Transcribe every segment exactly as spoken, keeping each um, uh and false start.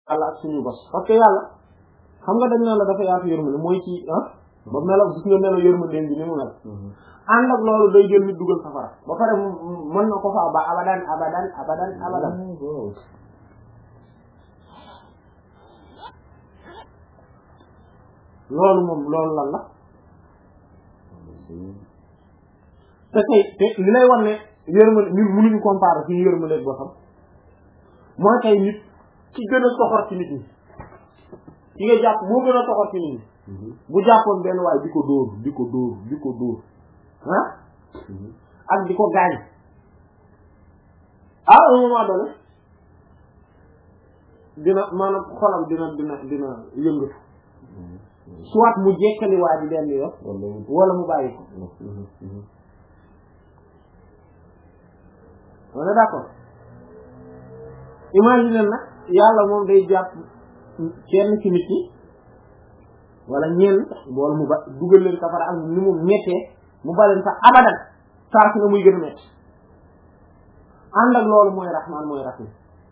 yàlla ak suñu bos parce que yàlla xam nga dañ naan la dafa yaatu yërmande mooy ci ah ba melo gis nga melo yërmande bi ni mu mel ànd ak loolu day jël nit dugal safara ba pare mën na ko fa ba abadan abadan abadan abadan loolu moom loolu lan la te tey te li lay wan ne yërmande ñun mënuñu comparer suñu yërmande boo xam mooy tey nit ki gën a soxor ci nit ñi ki nga jàpp moo gën a soxor ci nit ñi bu jàppoon benn waay di ko dóor di ko dóor di ko dóor ah ak di ko gaañ à un moment donné dina maanaam xolam dina dina dina yëngatu soit mu jekkali waa ji benn yoon wala mu bàyyi ko on est d'accord imagine nag yàlla moom day jàpp kenn ci nit ñi wala ñenn boolu mu ba dugal leen safara ak ni mu mettee mu baleen sax abadan saa su ne muy gën a metti ànd ak loolu mooy rahmaan mooy rahim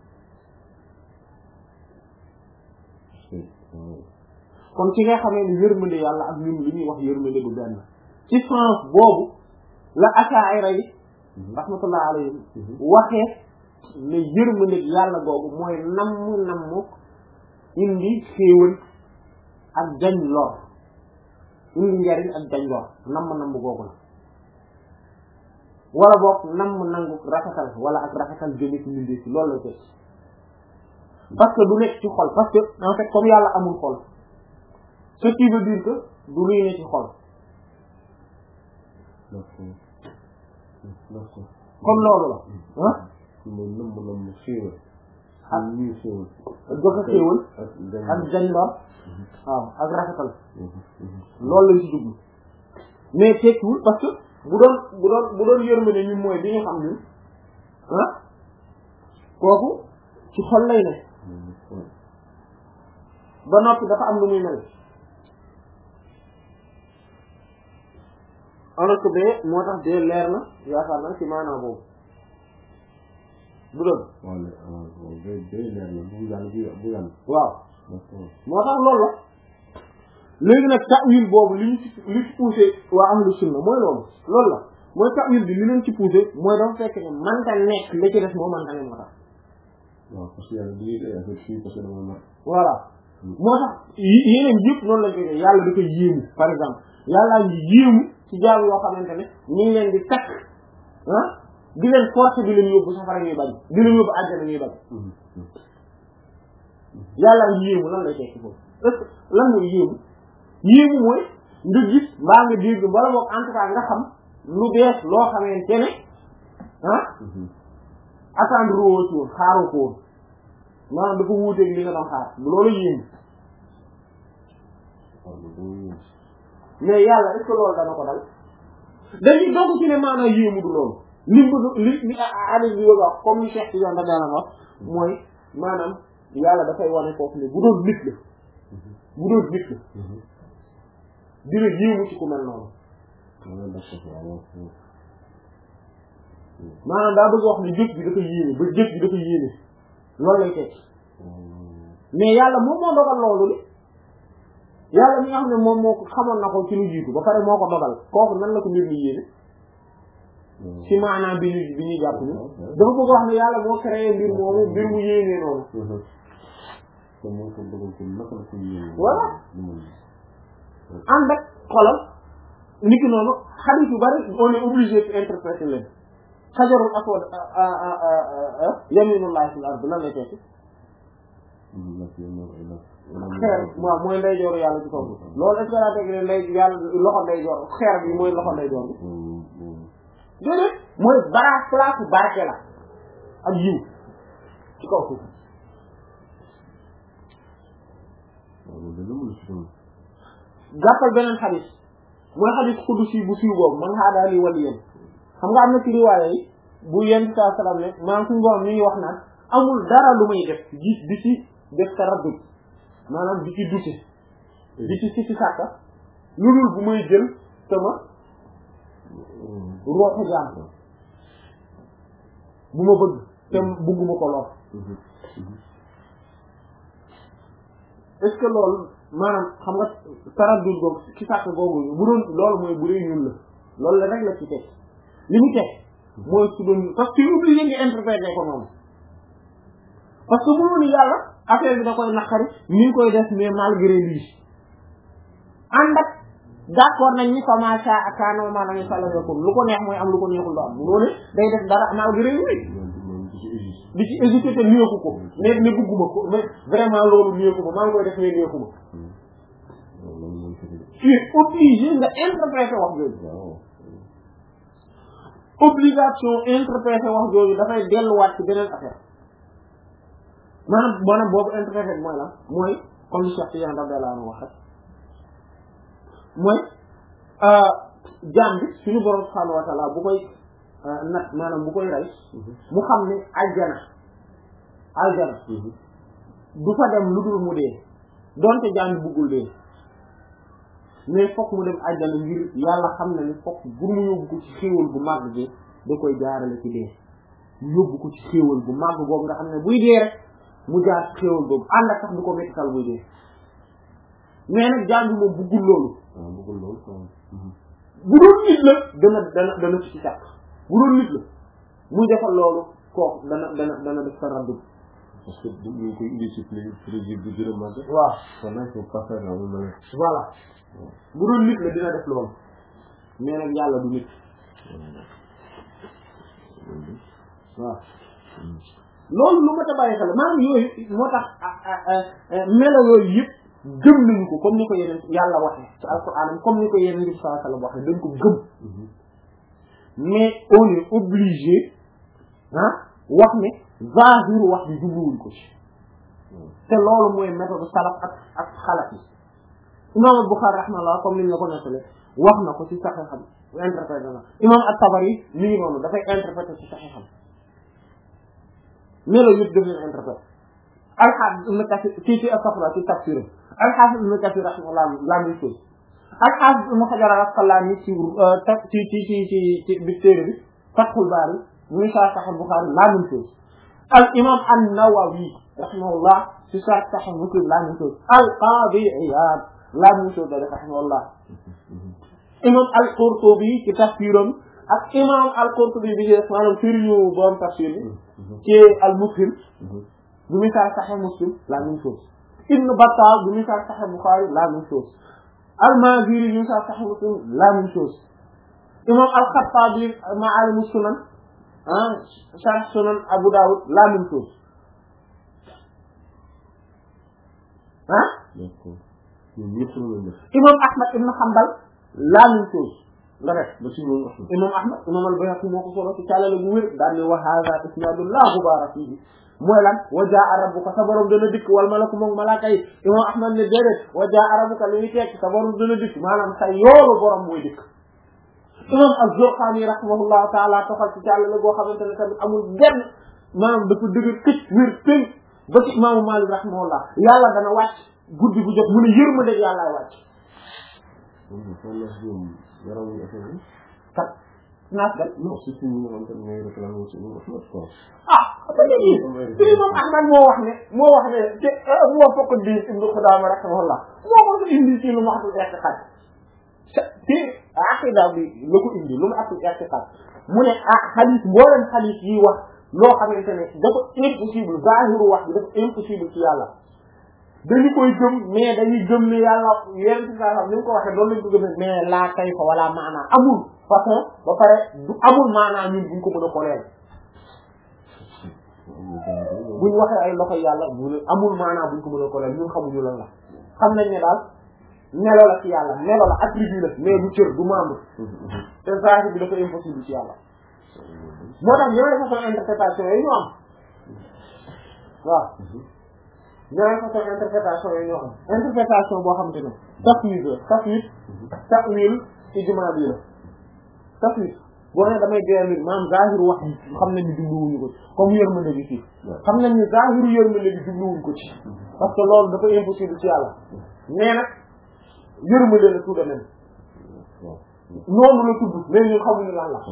kon ci nga xamee ni yërmande yàlla ak ñun li ñuy wax yërmande bu benn ci sens boobu la Ash'ari yi rahmatullah alayhim waxee ne yërmande yàlla googu mooy namm namm indi xéewal ak jañ lor indi njariñ ak jañ lor namm namm googu la wala boog namm nangu rafetal wala ak rafetal jëme ci mbindee ci loolu la teg parce que du nekk ci xol parce que en fait comme yàlla amul xol ce qui veut dire que du luy ne ci xol kon loolu la ah mooy nëmm nëmm xéewal ak ñuy xéewal joxe xéewal ak jañ lor waaw ak rafetal loolu lañ ci dugg mais tekkiwul parce que bu doon bu doon bu doon yërmande ñun mooy bi nga xam ñun ah kooku ci xol lay ne ba noppi dafa am lu muy mel alors que bee moo tax dee leer na yaakaar na ci maanaam boobu du dëgg waaw day day leer na bu yàlla bu yàlla waaw moo tax loolu la léegi nag ta'wil boobu li ñu ci li ci poussé waa ahlu sunna mooy loolu loolu la mooy ta'wil bi li leen ci poussé mooy dafa fekk ne manta nekk la ci def moo manta ne moo tax waaw parce que yàlla di day affaire fii parce que dama mar voilà moo tax yeneen yëpp noonu lañ koy yàlla da koy yéemu par exemple yàllaa ngi yéemu ci jaam yoo xamante ne ñu ngi leen di takk ah di leen forcer di leen yóbbu safara ñuy bañ di leen yóbbu àjjana ñuy bañ yàllaa ngi yéemu lan lay tekki foofu est-ce que lan mooy yéemu yéemu mooy nga gis mbaa nga dégg wala boog en tout cas nga xam lu bees loo xamante ne ah attendre woo ci woon xaaroo ko woon maanaam dafa wuuteeg li nga doon xaar loolu yéemu mais yàlla est-ce que loolu dana ko dal dañuy doog ci ne maanaam yéemu du loolu li mu li li addi bi wax comme ni Cheikh Tidiane dana wax mooy maanaam yàlla dafay wane foofu ne bu doon nit la bu doon nit la dina yéemu ci ku mel noonu maanaam daa bëgg wax ne jëf bi dafa yéene ba jëf bi dafa yéene loolu lay teg mais yàlla moom moo dogal loolu li yàlla mi nga xam ne moom moo ko xamoon na ko ci lu jiitu ba pare moo ko dogal kooku nan la ko mbir mi yéene ci maanaam bi ñu bi ñuy jàpp ni dafa bëgg wax ne yàlla moo créé mbir moomu mbir mu yéenee noonu voilà ànd ak xolal nit ki noonu xadiis yu bari on est obligé de interpréter leen xajarul aswad yaminullahi fil ard lan lay tekki xeer waaw mooy ndeyjooru yàlla ci kaw loolu est-ce que daa teg ne ndey yàlla loxo ndeyjoor xeer bi mooy loxo ndeyjoor bi déedéet mooy bara place barke la ak yiw ci kaw suuf jàppal beneen xadis mooy xadis xudusi bu siiw boobu man xaadaa li waliyan xam nga am na ci riwaaya yi bu yenn saa salaam ne maanaam suñu borom mi ngi wax naan amul dara lu may def di di ci def taraddud maanaam di ci dute di ci sikki sàkka lu dul bu may jël sama rooxu jaam bu ma bëgg te bugguma ko lor est-ce que loolu maanaam xam nga taraddud googu ci sàkk googu bu doon loolu mooy bu dee ñun la loolu la rek la ci teg li mu teg mooy su doon parce que obligé nga interpréter ko noonu parce que mënu ni yàlla affaire bi da koy naqari ni ngi koy def mais malgré lui ànd ak d'accord nañ ni commencé ak kaanoo maanaam ñu sàlla ko lu ko neex mooy am lu ko neexul lu am loolu day def dara malgré lui di ci hésité te néeku ko ne ne bugguma ko mais vraiment loolu néeku ma maa ngi koy def mais néeku ma tu es obligé nga interpréter wax jooju obligation interpréter wax jooju dafay delluwaat ci beneen affaire maanaam maanaam boobu interpréter mooy la mooy comme li Cheikh Tidiane radiyallahu anhu wax mooy jaam bi suñu borom subhanahu wa ta'ala bu koy nat maanaam bu koy rey mu xam ne aljana aljana du fa dem lu dul mu dee donte jaam bi buggul dee mais fokk mu dem aljana ngir yàlla xam na ni fokk bu mu yóbbu ko ci xéewal bu màgg bi da koy jaarale ci dee yóbbu ko ci xéewal bu màgg boobu nga xam ne buy dee rek mu jaar ci xéewal boobu ànd ak sax du ko mettal buy dee mais nag jaam bi moom buggul loolu buggul loolu bu doon nit la dana dana dana ci sàkk bu doon nit la muy defal loolu kooku dana dana dana def taraddud parce que bu ñu koy indi ci plaisir bi gën a màgg waaw kon nag faut pas faire la même voilà bu doon nit la dina def loolu mais nag yàlla du nit waaw loolu lu ma ta bàyyi xel maanaam yooyu moo tax melo yooyu yëpp gëm nañu ko comme ni ko yeneen yàlla waxee ci alquran comme ni ko yeneen bi sallallahu alayhi wasallam waxee dañ ko gëm mais on est obligé ah wax ne zahir wax bi jubluwuñ ko ci te loolu mooy méthode salaf ak ak xalaf yi imam Bukhari rahmallah comme ni ñu la ko nettale wax na ko ci Sahih xam interprété na imam at-Tabari mi ngi noonu dafay interprété ci Sahih xam melo yëpp daf leen interprété al-Hafiz Ibn Kathir ci ci astafra ci tafsir al-Hafiz Ibn Kathir rahmallah la même chose al-Hafiz Ibn Hajar al-Asqalani ci ci ci ci ci ci bi téere bi Fathul Bari muy Sahih Bukhari la même chose al imam an-Nawawi rahimahullah ci Sahih Muslim la même chose al-Qadi Iyad la même chose da rahimahullah imam al-Qurtubi ci tafsiram ak imam al-Qurtubi bi def maanaam sëriñu borom tafsir bi ci al-Mufhim bu muy Sahih Muslim la même chose Ibn Battal bu muy Sahih Bukhari la même chose al-Maziri bu muy Sahih Muslim la même chose imam al-Khattabi Ma'alim as-Sunan ah Sharh Sunan Abu Dawud la même chose ah imam Ahmad ibn Hanbal la même chose la rek ba ci imam Ahmad imam al-Bayhaqi moo ko solo ci càllale bu wér daal ne wa hadha isnadun la ghubara fihi mooy lan wa jaa rabbuka sa borom dana dikk wal malaku moom malaaka yi imam Ahmad ne déedéet wa jaa rabbuka li ñu tekk sa borom dana dikk maanaam sa yoolu borom mooy dikk imam az-Zurqani rahimahullahu ta'ala toxal ci càllale boo xamante ne tamit amul benn maanaam dafa dëgg këcc wér tëng ba ci imaamu Malik rahimahullah yàlla dana wàcc guddi gu jot mu ne yërmande yàllaay wàcc kat naas gal non si si ñu xamante ne mooy réclamé ci ñu wax ko ah ba léegi ci imam Ahmad moo wax ne moo wax ne te moo fokk di Ibn Qudama rahimahullah moo ko indi ci lu mu waxtu i'tiqad ci aqida bi la ko indi lu mu waxtu i'tiqad mu ne ah xadiis mbooleen xadiis yi wax loo xamante ne dafa impossible zahiru wax bi dafa impossible ci yàlla dañu koy gëm mais dañuy gëm ne yàlla yenn ci saa ni mu ko waxee doon lañ ko gëm mais laa kay fa wala maanaa amul façon ba pare du amul maanaa ñun buñ ko mën a xoolee buñ waxee ay loxo yàlla bu amul maanaa buñ ko mën a xoolee ñun xamuñu lan la xam nañ ne daal melo la ci yàlla melo la attribut la mais du cër du membre te zahir bi dafa impossible ci yàlla moo tax ñooy façon interprétation yooyu ñu am waaw ñooy façon interprétation yooyu ñoo am interprétation boo xamante ne tafwid la tafwid ta'wil ijmali la tafwid boo ne damay déerlir maanaam zahiru wax xam nañ ni jubluwuñu ko ci comme yërmande bi fii xam nañ ni zahiru yërmande bi jubluwuñu ko ci parce que loolu dafa impossible ci yàlla mais nag yërmande la tout de même noonu la tudd mais ñun xamuñu lan la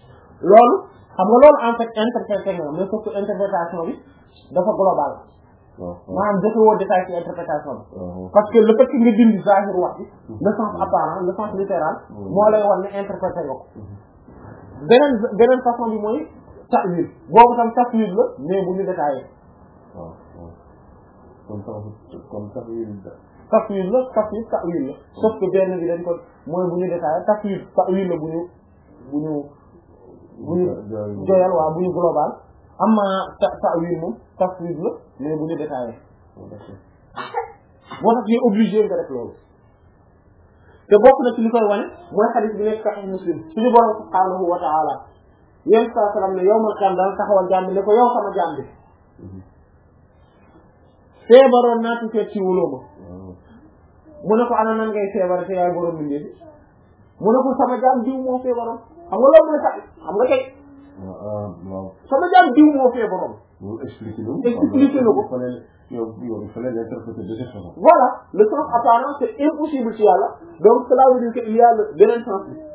loolu xam nga loolu en fait interprétation mais sauf que interprétation bi dafa global maanaam joxe woo détail ci interprétation bi parce que le fait que nga dindi zahir wax bi le sens apparent le sens littéral moo lay wan ne interprété nga ko beneen beneen façon bi mooy ta'wil boobu tam ta'wil la mais bu ñu détaillé waaw kon kon ta'wil ta'wil la ta'wil ta'wil la sauf que benn bi dañ ko mooy bu ñu détaillé ta'wil ta'wil la bu ñu bu ñu bu ñu joyal waa bu ñu global amma ta ta'wil moom ta'wil la mais bu ñu détaillé moo tax ñu obligé nga def loolu te bokk na ci li koy wane mooy hadith bi nekk Sahih Muslim suñu borom subhaanahu wa ta'ala yéen saa salaam ne yawmal qiyaama dana taxawal jaam bi ne ko yow sama jaam bi feebaroon naa ci seet ci wuloo ma mu ne ko ana nan ngay feebar te yaay borom bi ndéef mu ne ko sama jaam diw moo feebaroon xam nga loolu mooy sax xam nga tey sama jaam diw moo feebaroon expliqué na expliqué na ko voilà le sens apparent c'est impossible ci yàlla donc cela veut dire que il y a le beneen sens bi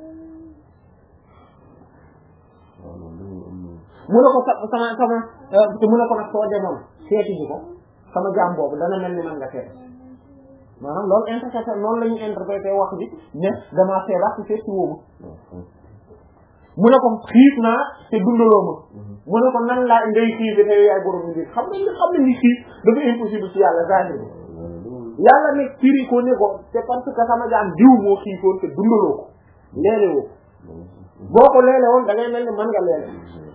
mu ne ko sa sama sama te mu ne ko nag soo demoon seeti ji ko sama jaam boobu dana mel ni man nga seet maanaam loolu interprété noonu la ñu interprété wax bi ne damaa feebar ci seet ci wóobu mu ne ko xiif naa te dundaloo ma mu ne ko nan laa ngay xiif te yaay borom bi xam nga xam ne ni xiif dafa impossible ci yàlla zahir yàlla ne firi ko ne ko c'est parce que sama jaam diw moo xiifoon te dundaloo ko leele woo boo ko leele woon da ngay mel ni man nga leele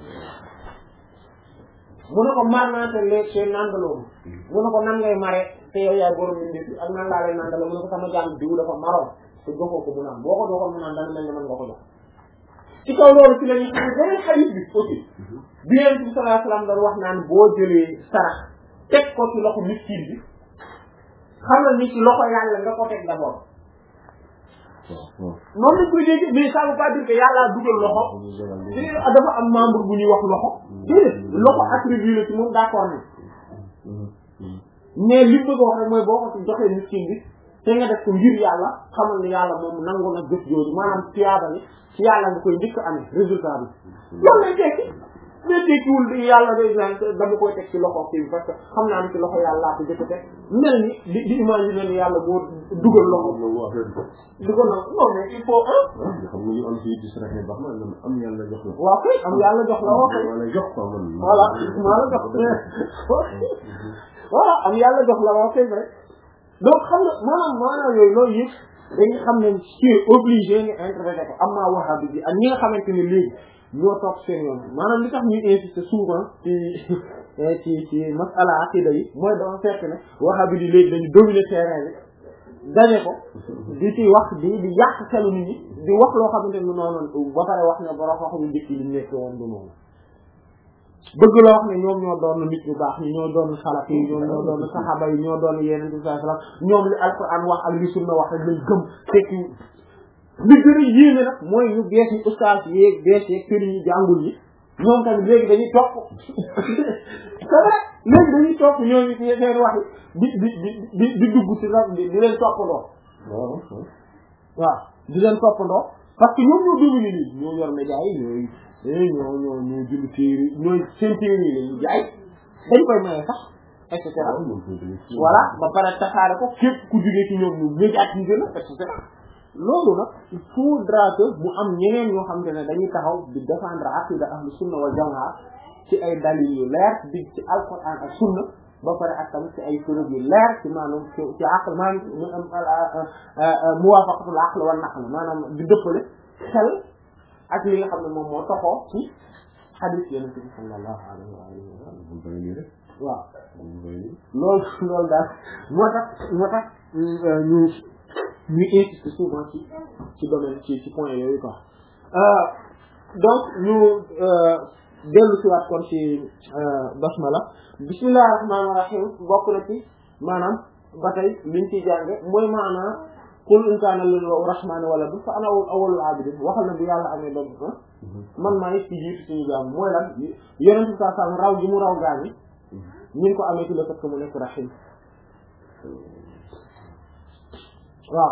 mu ne ko mar naa te leeg te nandaloo mu ne ko nan ngay mare te yow yaay borom bi ak nan laa lay nandaloo mu ne ko sama jaam diw dafa maroon te joxoo ko mu naan boo ko doxoon mu naan dana mel ni man nga ko jox ci kaw loolu ci la ñuy xam ne beneen hadith bi aussi bi Yonent bi sallallahu alayhi wasallam doon wax naan boo jëlee sarax teg ko ci loxo miskin bi xam na ni ci loxo yàlla nga ko teg d'abord noonu lañ koy dégg mais ça veut pas dire que yàlla dugal loxo dafa am membre bu ñuy wax loxo déedéet loxo attribué la ci moom d'accord ni mais li bëgg a wax rek mooy boo ko ci joxee miskin bi te nga def ko ngir yàlla xamal ni yàlla moom nangu na jëf jooju maanaam tiyaaba ni ci yàlla nga koy njëkk amee résultat bi loolu lay tekki mais tekkiwul di yàlla day dama koy teg ci loxo kii parce que xam naa ni ci loxo yàlla laa ko jëkk teg mel ni di di imaginer ni yàlla boo dugal loxo di ko nag non mais il faut ah xam nga ñu am ci distraction baax na am yàlla jox la waaw kay am yàlla jox la wax jox ko man voilà maa la jox voilà am yàlla jox la wax kay rek donc xam nga maanaam maanaam yooyu loolu yëpp dañu xam ne ci obligé nga interpréter ko am naa wahabi bi ak ñi nga xamante ne léegi ñoo toog seen yoon maanaam li tax ñuy insister souvent ci ci ci masala aqida yi mooy dafa fekk ne wahabi bi léegi dañu dominer terrain bi dañe ko di ci wax di di yàq xelu nit ñi di wax loo xamante ne noonu ba pare wax ne borom wax ñu njëkk li nekk woon du noonu bëgg la wax ne ñoom ñoo doon nit ñu baax ñi ñoo doon salaf yi ñoom ñoo doon saxaaba yi ñoo doon yeneen bi sallallahu alayhi wasallam ñoom li alquran wax ak li sunna wax rek lañ gëm fekk li gën a yéeme nag mooy ñu bees yi ustaas yeeg bees yeeg sëriñ yi jàngul yi ñoom tamit léegi dañuy topp c'est vrai léegi dañuy topp ñooñu ci seen wax di di di di di dugg ci la di leen toppandoo waaw di leen toppandoo parce que ñoom ñoo dominer lii ñoo yor média yi ñooy ñoo ñoo ñoo jënd téere ñooy seen téere yi lañu jaay dañ koy maye sax et cetera voilà ba pare tasaare ko képp ku jugee ci ñoom ñu médiatiser la et cetera loolu nag il faudra que mu am ñeneen ñoo xam te ne dañuy taxaw di défendre aqida ahlu sunna wal jamaa ci ay dalil yu leer di ci alquran ak sunna ba pare ak tamit ci ay preuve yu leer ci maanaam ci ci aql maanaam muwafaqatul aql wal naql maanaam di dëppale xel ak li nga xam ne moom moo taxoo ci hadith yonent bi sallallahu alayhi wa alihi wa sallam waaw loolu loolu daal moo tax moo tax ñu ñu insiste souvent ci ci domaine ci ci point yooyu quoi donc ñu dellu si waat kon ci basmala bismillahir rahmanir rahim bokk na ci maanaam ba tey liñ ci jànge mooy maanaam qul in kaana lillahi rahmaani waladun fa ana awwalul aabidin waxal na bu yàlla amee doom man maa ngi ci jiitu suñu jaam mooy lan yonent saa saa raw gi mu raw gaañi ñu ngi ko amee ci le fait que mu nekk rahim waaw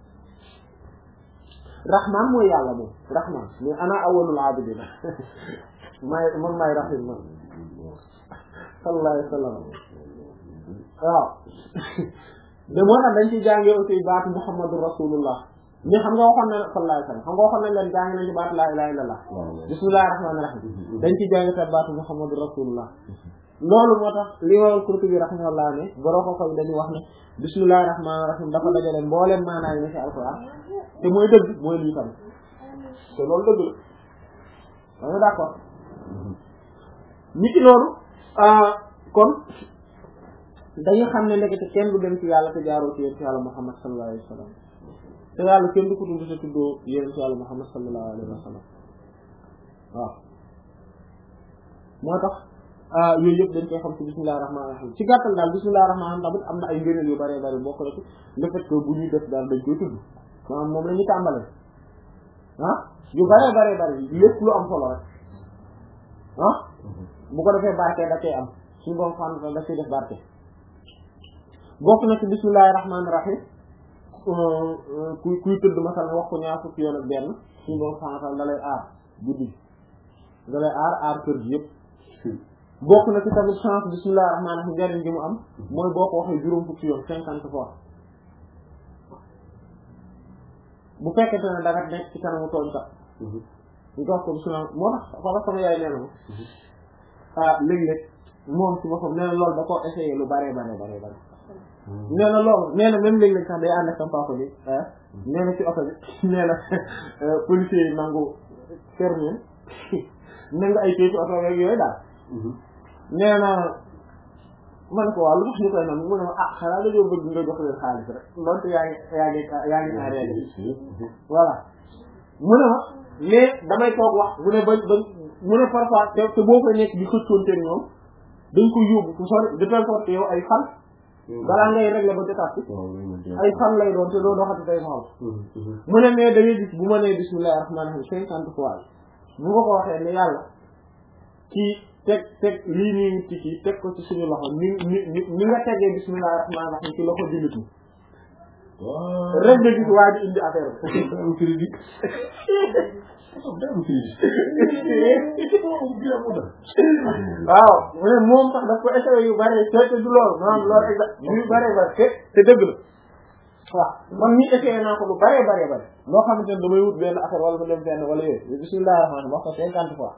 rahman mooy yàlla moom rahman mais ana awwalul aabidin maay man maay rahim man sallallahu alayhi wa sallam waaw de moo tax dañ ci jàngee aussi baatu Muhammadu Rasulullah mais xam nga waxoon na sallallahu alayhi wasallam xam nga waxoon nañ leen jàng nañu baatu laa ilaaha illallah bismillahir rahmanir rahim dañ ci jàng te baatu Muhammadu Rasulullah loolu moo tax li wal Qurtubi rahimahullah ne boroo ko koy dañu wax ne bismillahir rahmanir rahim dafa dajale mbooleem maanaa yi ne ci alquran te mooy dëgg mooy lii tam te loolu dëgg la danga d'accord nit ki loolu kon dañu xam ne ndekete kenn du dem ci yàlla te jaaroo ci yéen ci yàlla Muhammad sallallahu alayhi wa sallam te yàlla kenn du ko tudd te tuddoo yéen ci yàlla Muhammad sallallahu alayhi wa sallam waaw moo tax yooyu yëpp dañ koy xam ci bismillahir rahmanir rahim ci gàttal daal bismillahir rahmanir rahim tamit am na ay ngëneel yu bëree bëri bokk na ci le fait que bu ñuy def daal dañ koy tudd maanaam moom la ñu tàmbalee ah yu bëree bëree bëri lépp lu am solo rek ah bu ko defee barke da koy am suñu borom xam da koy def barke bokk na ci bismillahir rahmanir rahim kuy kuy tëdd masal wax ko ñaar fukki yoon ak benn suñu borom xam da lay aar guddi da lay aar aar kër gi yëpp bokk na ci tamit chance bismillahir rahmanir rahim njariñ gi mu am mooy boo ko waxee juróom fukki yoon cinquante fois bu fekkente ne da nga nekk ci kanamu tooñ kat ñu ko wax ko bismillah moo tax xoolal sama yaay nee na ma ah léeg-léeg moom ci boppam nee na loolu da koo essayé lu bare bare bare bare nee na loolu nee na même léeg-léeg sax day ànd ak sama papa bi nee na ci oto bi nee na policier yi nangu fermier nangu ay kii ci oto rek yooyu daal nee na man ko waaw lu tax ñu koy nangu mu ne ma ah xanaa dañoo bëgg nga jox leen xaalis rek loolu te yaa ngi yaa ngi yaa ngi naa réer voilà mu ne ma mais damay toog wax mu ne ba ba mu ne parfois te te boo koy nekk di xëccoonteeg ñoom dañ koy yóbbu fu sori de telle sorte yow ay fan balaa ngay régler ba jotaat ci ay fan lay doon te doo doxati day taxaw mu ne mais da ngay gis bu ma nee bismillahir rahmanir rahim cinquante fois bu ma ko waxee ne yàlla kii teg teg lii nii nit ki teg ko ci suñu loxo ni ni ni nga tegee bismillahir rahmanir rahim ci loxo jullit ñi rek nga gis waa ji indi affaire bi waaw mu ne moom sax daf ko essayé yu bare te te du loolu maanaam loolu exact yu bare bare te te dëgg la waaw man ñi essayé naa ko lu bare bare bare loo xamante ne damay wut benn affaire wala ma dem fenn wala yooyu bismillahir rahmanir rahim wax ko cinquante fois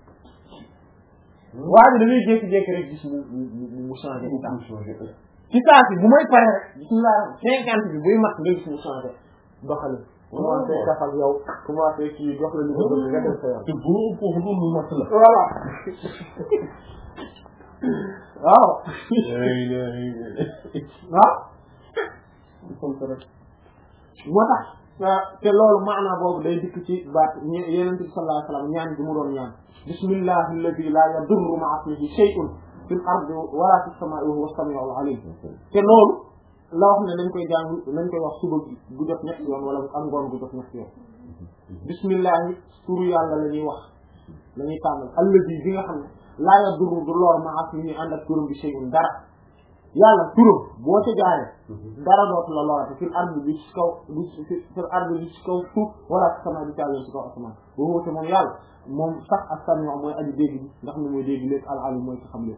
waa ji da ngay jékki-jékki rek gis mu mu mu changé ci saa si bu may pare rek bismillah cinquante bi buy mat nga gis mu changé doxali commencé kafal yow commencé kii jox la lu ko bëgg nga def sa yoon te boo foofu noonu mat la voilà waaw waaw moo tax te loolu maanaa boobu day dikk ci baat Yonent bi sallallahu alayhi wa sallam ñaan bi mu doon ñaan bismillahi alladi la yadurru ma'a ismihi shay'un fil ardi wala fis samaa'i wa huwa as-sami'ul 'alim te loolu la wax ne dañ koy jàng nañ koy wax suba bu jot ñetti yoon wala am ngoon bu jot ñetti yoon bismillahi turu yàlla la ñuy wax la ñuy tàmbal alladi bi nga xam ne la yadurru du lor ma'a ismihi ànd ak turam bi shay'un dara yàlla turam boo ca jaaree dara dootu la lorate fil ardi bi ci kaw bi fil ardi bi ci kaw suuf wala ci sama bi càlleen ci kaw asamaan boo woote moom yàlla moom sax ak sami mooy aji dégg bi ndax ni mooy dégg léegi al-alim mooy ci xam léegi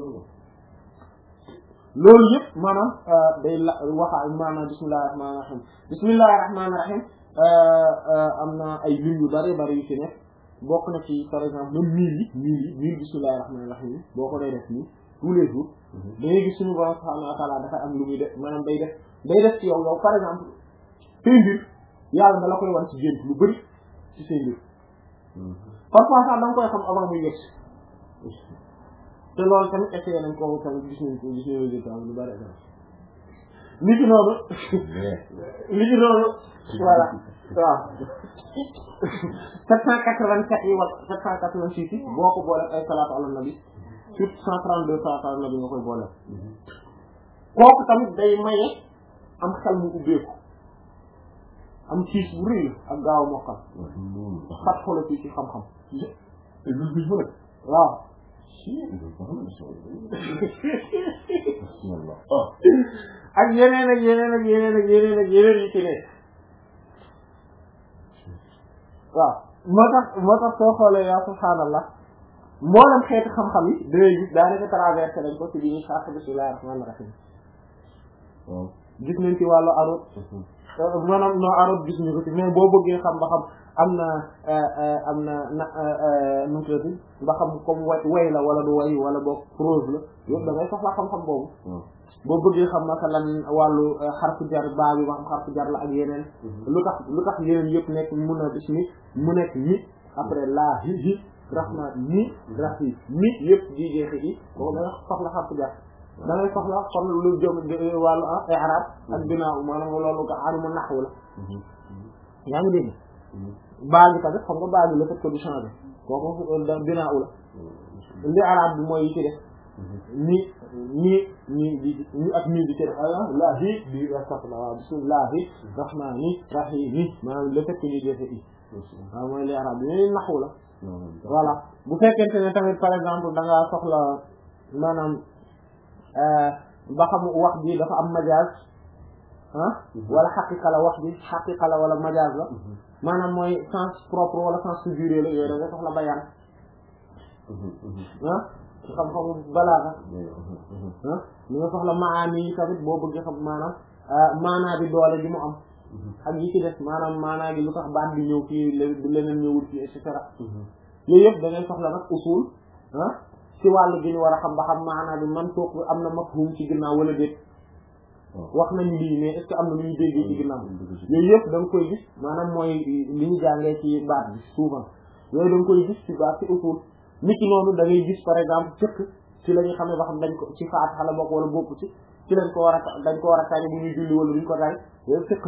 loolu yëpp maanaam day la waxa maanaam bismillahir rahmanir rahim bismillahir rahmanir rahim am na ay lim yu bari bari yu ci nekk bokk na ci par exemple même mille yi mille yi mille bismillahir rahmanir rahim boo ko day def nii tous les jours da ngay gis suñu borom subhanahu wa ta'ala dafay am lu muy def maanaam day def day def ci yow yow par exemple say mbir yàlla da la koy wan ci gént lu bari ci say mbir parfois sax da nga koy xam avant muy yegg te loolu tamit essayé nañ ko tamit gis nañ ko gis nañ résultat lu bari li ci noonu li ci noonu voilà waaw sept cent quatre-vingt-sept yi wala sept cent quatre-vingt-six yi boo ko boole ay salaatu ala nabi sur cent trente-deux salaatu ala nabi nga koy boole kooku tamit day maye am xel mu ubbeeku am ciis bu rëy ak gaaw mokkal xat xola ci ci xam-xam waaw ak yeneen ak yeneen ak yeneen ak yeneen ak yeneen yi ci ne waaw moo tax moo tax soo xoolee yaa subhaanallah mboolem xeeti xam-xam yi dangay gis daanaka traversé dañ ko ci bi ñuy xaar bismillahir rahmanir rahim gis nañ ci wàllu arut maanaam non arut gis ñu ko ci mais boo bëggee xam ba xam am na am na na nu mu tuddati ba xam comme way way la wala du way wala boog prose la yëpp da ngay soxla xam-xam boobu boo bëggee xam masalan wàllu xarfu jar baa bi ba xam xarfu jar la ak yeneen lu tax lu tax yeneen yëpp nekk mun a bis mi mu nekk ni après laa hi hi rahma ni rahi ni yëpp di jeexi yi boobu da ngay soxla xarfu jar da ngay soxla kon lu jëm wàllu i'rab ak binaa maanaam loolu nga alimu nahwu la yaa ngi dégg baa gi tamit xam nga baa gi la fait que du changer kooku binaa la li arab bi mooy yi ci def ni ni ni di ni ak ni di ci def laahi di astaghfirullah bismillahi rahmani rahimi maanaam le fait que ñu defe i waaw mooy li arab bi yooyu nahwu la voilà bu fekkente ne tamit par exemple da ngaa soxla maanaam ba xam wax ji dafa am majaaz ah wala xaqiqa la wax ji xaqiqa la wala majaaz la maanaam mooy sens propre wala sens figuré la yooyu da nga soxla bayaan ah ci xam-xamu balaaga ah li nga soxla maani yi tamit boo bëgg xam maanaam maanaa bi doole ji mu am ak yi ci des maanaam maanaa gi lu tax baat bi ñëw fii leneen ñëwul fii et cetera yooyu yëpp da ngay soxla nag usul ah ci wàllu gi ñu war a xam ba xam maanaa bi man toog am na mafhum ci ginnaaw wala déet wax nañu lii mais est-ce que am na lu ñu déggee ci ginnaaw yooyu yëpp da nga koy gis maanaam mooy li ñu jàngee ci baat bi souvent yooyu da nga koy gis ci baat ci usul nit ki noonu da ngay gis par exemple fekk ci la ñu xam ne ba xam dañ ko ci faat xala bokk wala bokku ci ci lañ ko war a dañ ko war a tari bu ñuy julli wala duñ ko tari yooyu fekk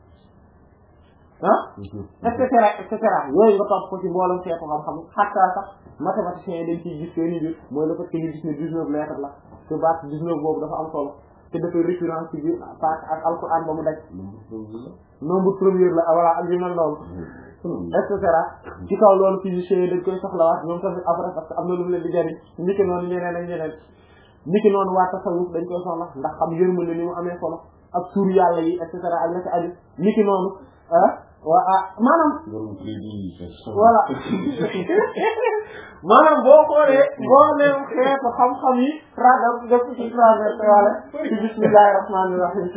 ah et cetera et cetera yooyu nga topp ko ci mboolem xeetu xam-xam xattaa sax mathématiciens yi dañ ciy gis seeni biir mooy le fait que ñu gis ne dix-neuf lettres la te baat dix-neuf boobu dafa am solo te dafay récurrence ci biir paak ak alquran ba mu daj nombre premier la voilà ak yu mel noonu et cetera ci kaw loolu physiciens yi dañ koy soxlawaat ñoom tamit après parce que am na lu mu leen di jariñ niki noonu ñeneen ak ñeneen niki noonu waa tasawuf dañ koy soxla ndax xam yërmande ni mu amee solo ak tur yàlla yi et cetera ak la ci aju niki noonu ah waa maanaam voilà maanaam boo xoolee boo leen xeetu xam-xam yi ragal def ci traversé wala ci bismillahi rahmaani rahim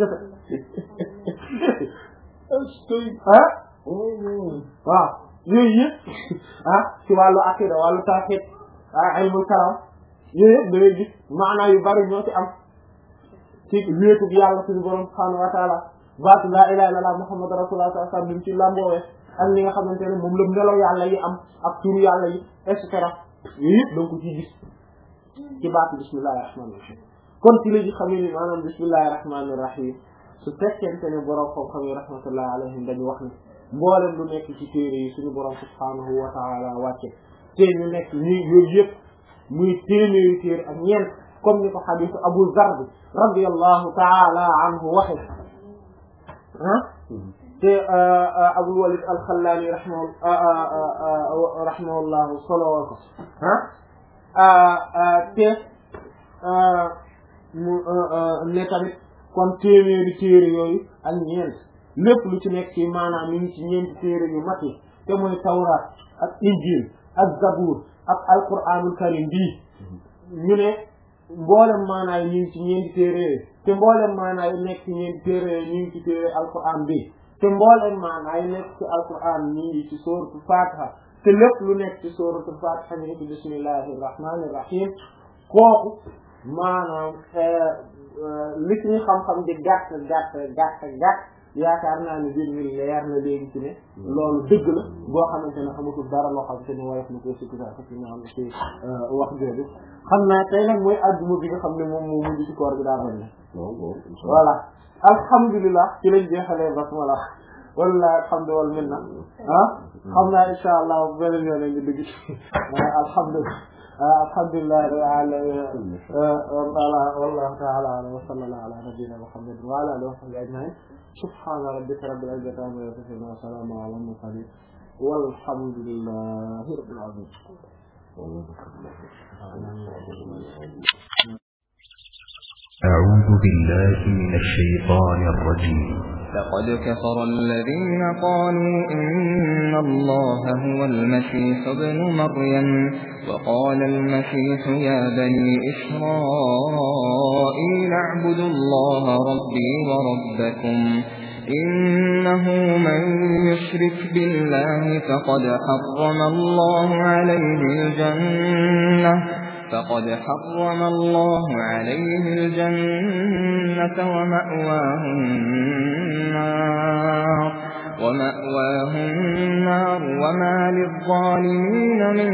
ah waaw yooyu yëpp ah ci wàllu aqida wàllu tawhid ah ilmul kalam yooyu yëpp da ngay gis maanaa yu bari ñoo ci am ci wéetug yàlla suñu borom subhaanahu wa taala baatu laa ilaaha illallaah muhammadu rasuulullaah sallallahu alayhi wa sallam lim ci làmboowee ak li nga xamante ne moom la melo yàlla yi am ak turu yàlla yi et cetera yooyu yëpp da nga ko ciy gis ci baatu bismillaahi rahmaani rahiim kon ci la ji xamee ni maanaam bismillaahi rahmaani rahiim su fekkente ne borom xam-xam yi rahmatullahi alayhim dañu wax ni mboolem lu nekk ci téere yi suñu borom subhaanahu wa taala wàcce te ñu nekk ñi yooyu yëpp muy téeméeri téere ak ñeent comme ni ko xadiisu Abu Zarr bi radiyallahu taala anhu waxe ah te Abul Walid al-Khallani rahimahu rahimahullahu solowal ko ah te mu ne tamit kon téeméeri téere yooyu ak ñeent lépp lu ci nekk ci maanaam mi ngi ci ñeenti téere yu mag yi te mooy Tawraat ak Injil ak Zabuur ak Alquraanul Karim bii ñu ne mboolem maanaa yi ñu ngi ci ñeenti téere yooyu te mboolem maanaa yi nekk ci ñeenti téere yooyu ñu ngi ci téere Alquraan bi te mboolem maanaa yi nekk ci Alquraan ñu ngi ci sóoratu Faatiha te lépp lu nekk ci sóoratu Faatiha ñu ngi ci bismillahir rahmanir rahim kooku maanaam li ci ñu xam-xam di gàtt gàtt gàtt gàtt yaakaar naa ne biir mi leer na léegi ci ne loolu dëgg la boo xamante ne xamatul dara loo xam te ne woyof na ko sikkusa ci maanaam ci wax jooju xam naa tey nag mooy adduma bi nga xam ne moom moo mujj ci koor bi daa mel ne voilà alhamdulilah ci lañ jeexalee basmala wala alhamdu wal minna ah xam naa insha allah beneen yoon lañu dugg alhamdulilah alhamdulilah alamin wallahu ta'ala a'lam wa sallallahu ala nabiyyina muhammad wa ala alihi wa sahbihi ajma'in subhana rabbika rabbil izzati amma yasifun wa salamun ala al mursalin walhamdulillahi rabbil alamin أعوذ بالله من الشيطان الرجيم لقد كفر الذين قالوا إن الله هو المسيح ابن مريم وقال المسيح يا بني إسرائيل اعبدوا الله ربي وربكم إنه من يشرك بالله فقد حرم الله عليه الجنة فقد حرم الله عليه الجنة ومأواه النار ومأواه النار وما للظالمين من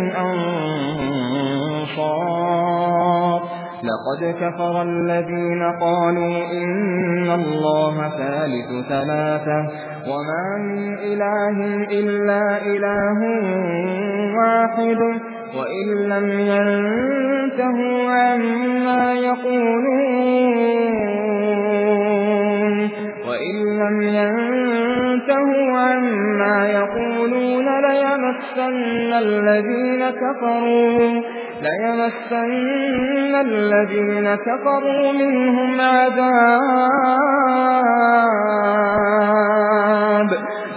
أنصار لقد كفر الذين قالوا إن الله ثالث ثلاثة وما من إله إلا إله واحد وإن لم ينتهوا عما يقولون وإن لم ينتهوا عما يقولون ليمسن الذين كفروا ليمسن الذين كفروا منهم عذاب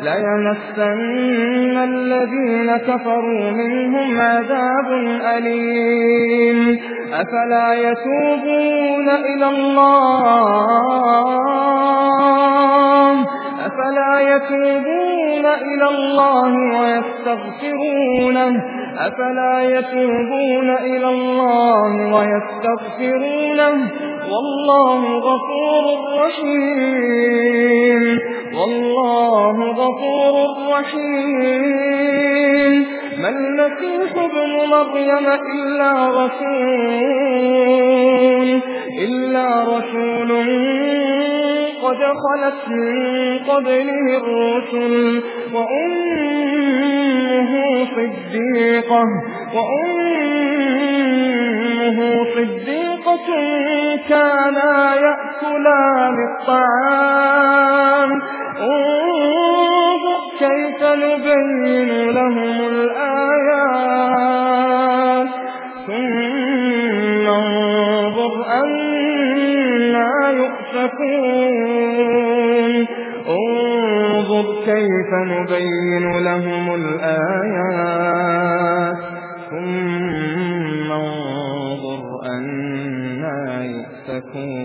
ليمسن الذين كفروا منهم عذاب أليم أفلا يتوبون إلى الله أفلا يتوبون إلى الله ويستغفرونه أفلا يتوبون إلى الله ويستغفرونه والله غفور رحيم والله غفور رحيم ما المسيح ابن مريم إلا رسول إلا رسول قد خلت من قبله الرسل وأمه صديقة وأمه صديقة كانا يأكلان الطعام انظر كيف نبين لهم الآيات ثم انظر أنا يؤفكون انظر كيف نبين لهم الآيات ثم انظر أنا يؤفكون